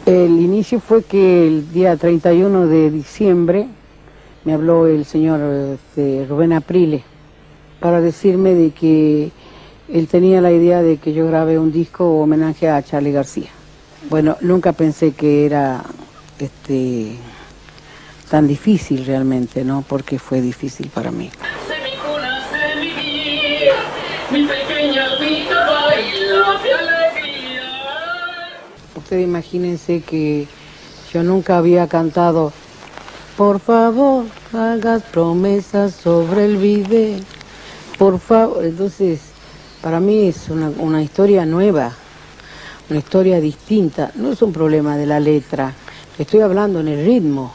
El inicio fue que el día 31 de diciembre me habló el señor Rubén Aprile para decirme de que él tenía la idea de que yo grabé un disco homenaje a Charly García. Bueno, nunca pensé que era tan difícil realmente, ¿no? Porque fue difícil para mí. Mi pequeña Rita baila de alegría. Ustedes imagínense que yo nunca había cantado por favor, hagas promesas sobre el bidet. Por favor, entonces, para mí es una historia nueva, una historia distinta. No es un problema de la letra, estoy hablando en el ritmo.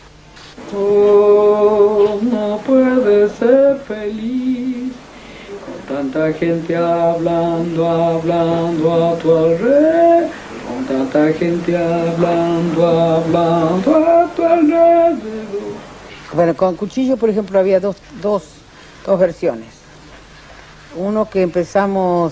Oh, no puedes ser feliz con tanta gente hablando a tu alrededor. Con tanta gente hablando a tu alrededor. Bueno, con Cuchillo, por ejemplo, había dos versiones. Uno que empezamos,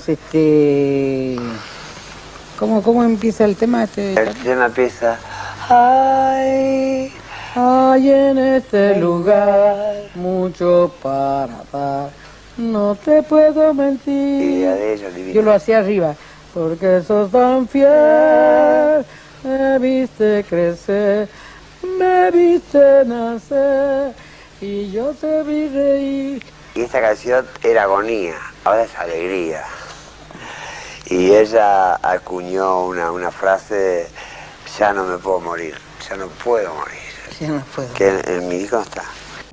¿cómo empieza el tema? El tema empieza... Hay en este lugar mucho para dar, no te puedo mentir. Yo lo hacía arriba. Porque sos tan fiel, me viste crecer, me viste nacer y yo te vi reír. Y esta canción era agonía, ahora es alegría. Y ella acuñó una frase, ya no me puedo morir, ya no puedo morir. Ya no puedo. Que en mi disco no está.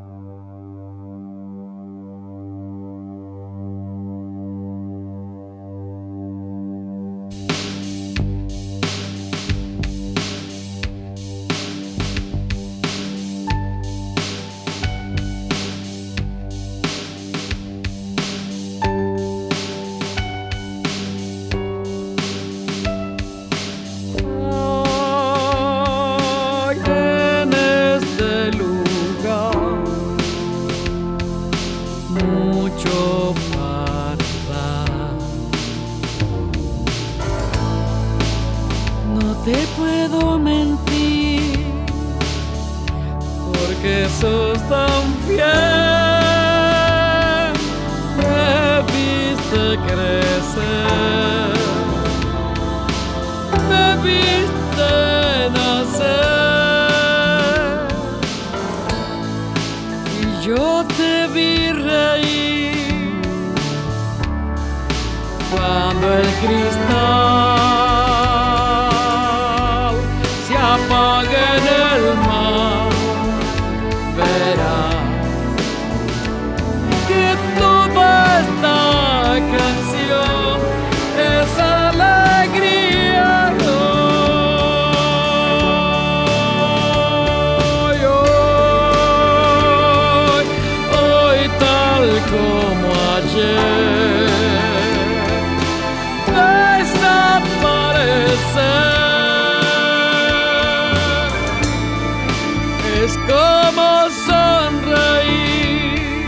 Te puedo mentir, porque sos tan fiel, me viste crecer, me viste nacer, y yo te vi reír, cuando el cristal apaga en el mar, verás que toda esta canción es alegría. Hoy tal como ayer, desaparecer. Es como sonreír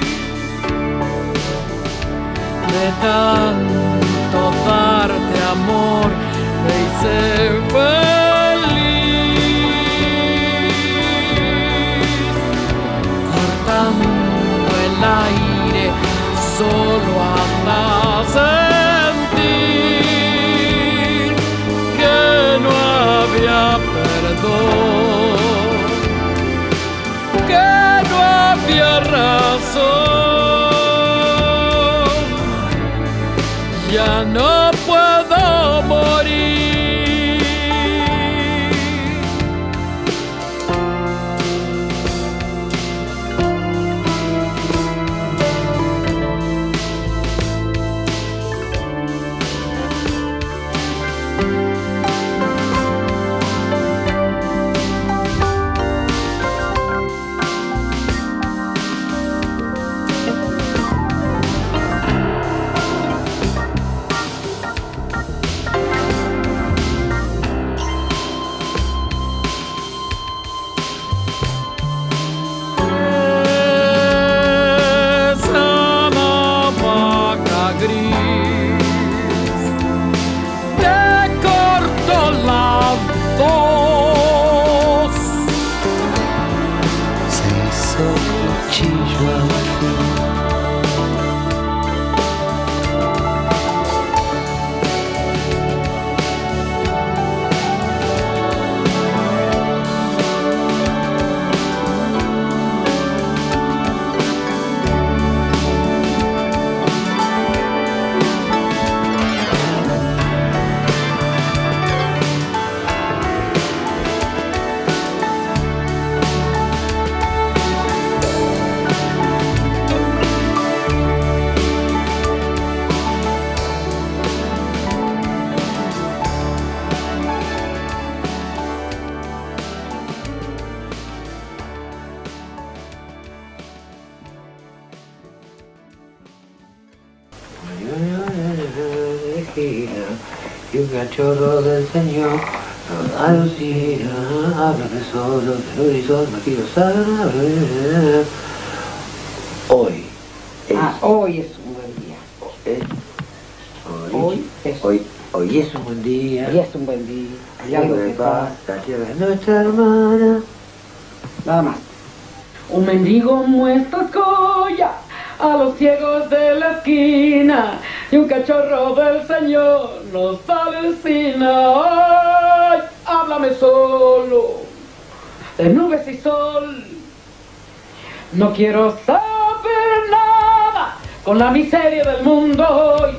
de tanto darte amor, me hice feliz, cortando el aire solo hasta sentir que no había perdón, que no había razón, ya no puedo morir. un cachorro del Señor. Alucina, háblame solo, del horizonte, no quiero saber. Hoy. Hoy es un buen día. Hoy es un buen día. Hoy es un buen día. Hay algo que pasa. La tierra es nuestra hermana. Nada más. Un mendigo muestra joya a los ciegos de la esquina y un cachorro del Señor nos alucina. ¡Ay! Háblame solo de nubes y sol. No quiero saber nada con la miseria del mundo hoy.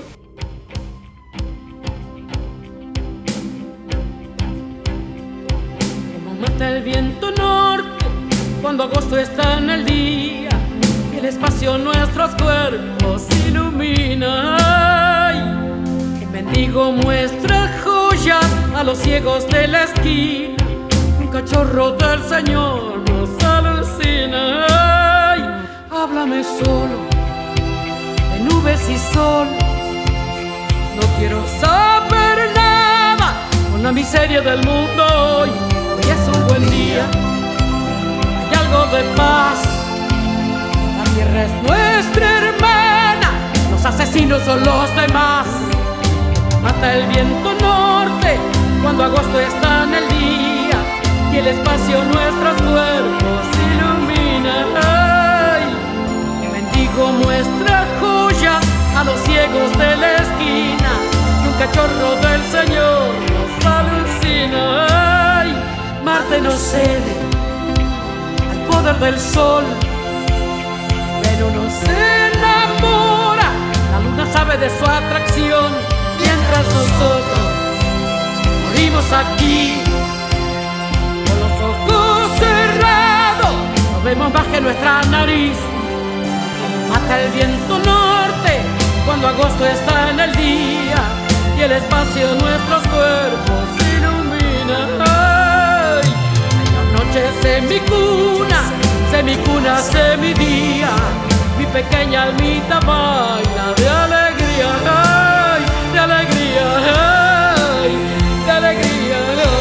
Como mata el viento norte cuando agosto está en el día y el espacio nuestros cuerpos ilumina. Ay, que mendigo muestra joyas a los ciegos de la esquina, un cachorro del Señor nos alucina. Ay, háblame solo de nubes y sol. No quiero saber nada con la miseria del mundo hoy. Hoy es un buen día, hay algo de paz. La tierra es nuestra hermana, los asesinos son los demás. Mata el viento norte cuando agosto está en el día y el espacio nuestros cuerpos ilumina. Ay, que mendigo muestra joyas a los ciegos de la esquina y un cachorro del Señor nos alucina. Ay, Marte no cede al poder del sol, pero no se enamora. La luna sabe de su atracción, mientras nosotros morimos aquí con los ojos cerrados. No vemos más que nuestra nariz. Mata el viento norte cuando agosto está en el día y el espacio nuestros cuerpos ilumina. Ay, la noche semicuna, semidía, mi pequeña almita baila de alegría. Ay, de alegría, ay, de alegría.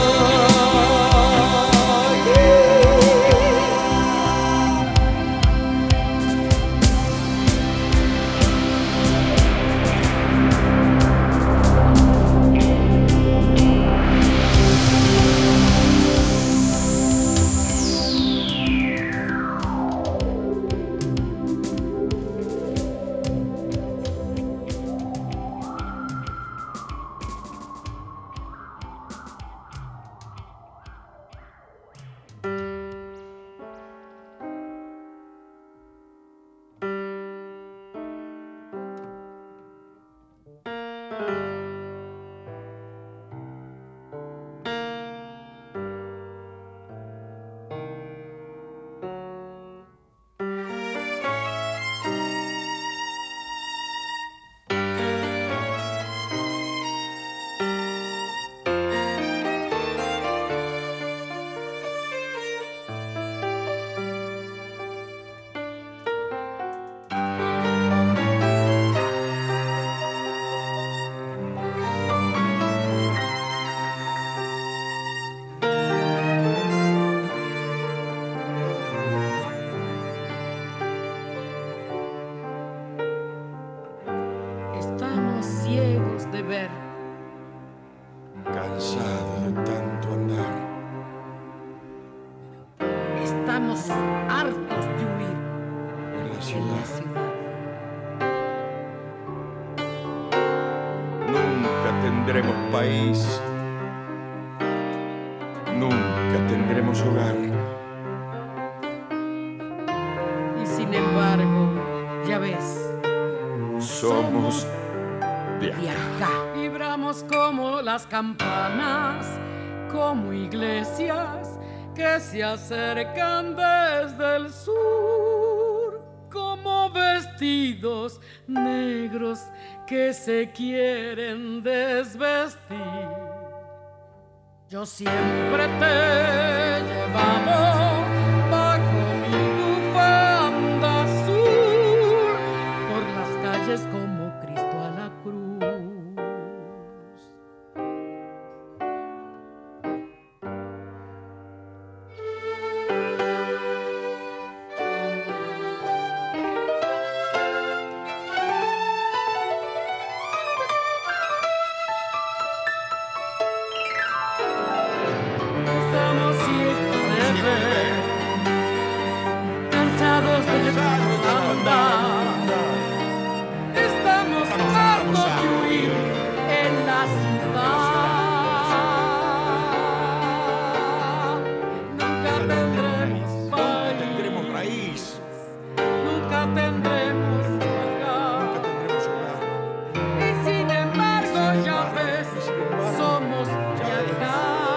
Estamos ciegos de ver, cansado de tanto andar. estamos hartos de huir En la en ciudad la ciudad. nunca tendremos país, nunca tendremos hogar. Y sin embargo, ya ves, Somos de y acá. acá vibramos como las campanas, como iglesias que se acercan desde el sur, como vestidos negros que se quieren desvestir. Yo siempre te he llevado bajo mi bufanda azul por las calles como Cristo a la cruz. andar. Estamos hartos de huir en la ciudad. Nunca tendremos país, tendremos raíz, nunca tendremos hogar. Y sin embargo, ya ves, somos de acá.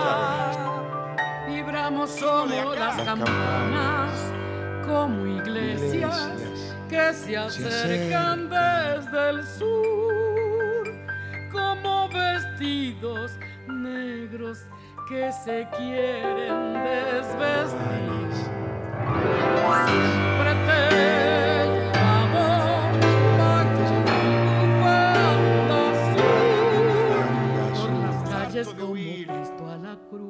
Vibramos como las campanas, como iglesias que se acercan desde el sur, como vestidos negros que se quieren desvestir. Siempre te llevamos bajo mi bufanda azul, por las calles como Cristo a la cruz.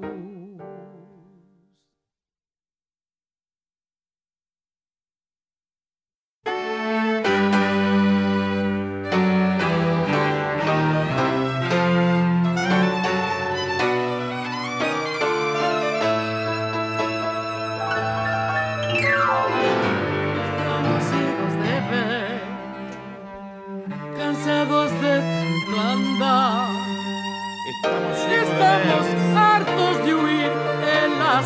Cansados de tanto andar, estamos hartos de huir en la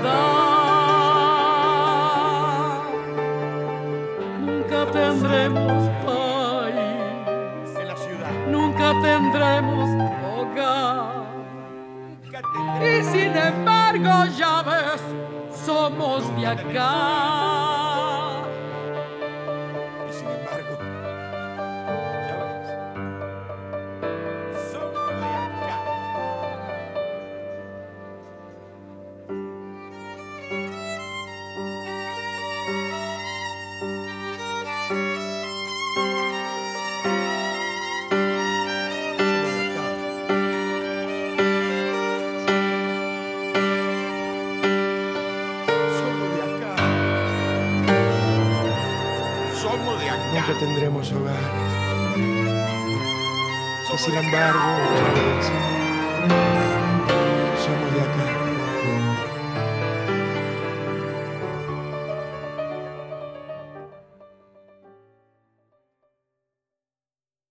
ciudad. Nunca tendremos país, en la ciudad. nunca tendremos hogar. Y sin embargo, ya ves, somos de acá. Y sin embargo, ya ves, somos de acá. Somos de acá. Nunca tendremos hogar. Y sin embargo, ya ves,